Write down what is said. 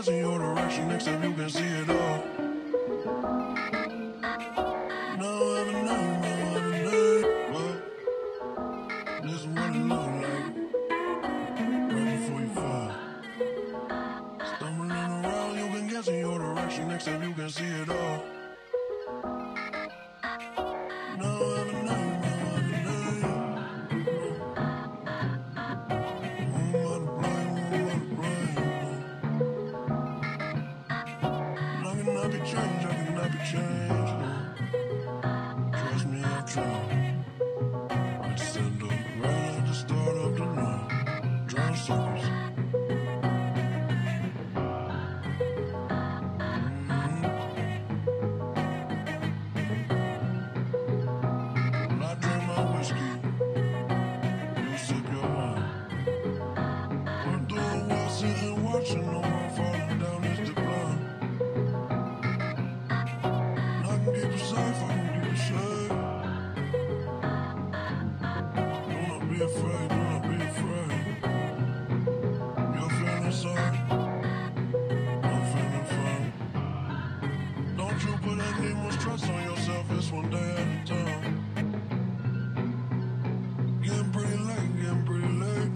guessing your direction, except you can see it all. Now I have a name, now I have a name. Well, this is what it look like right before you fall. Stumbling around, you can guess in your direction, except you can see it all. Now I have a name, now I have a name. Who am I to blame, who am I to blame? I cannot be changed, I cannot be changed. Trust me, I'm trying. I just end up right at the start of the night, drawing circles. When I drink my whiskey, you sip your wine. We're doing well, sitting watching, no one falling down this decline. And I can keep it safe, I can keep it safe. Do not be afraid, do not be afraid. You're feeling sorry, I'm feeling fine. Don't you put any more stress on yourself, it's one day at a time. Getting pretty late, getting pretty late.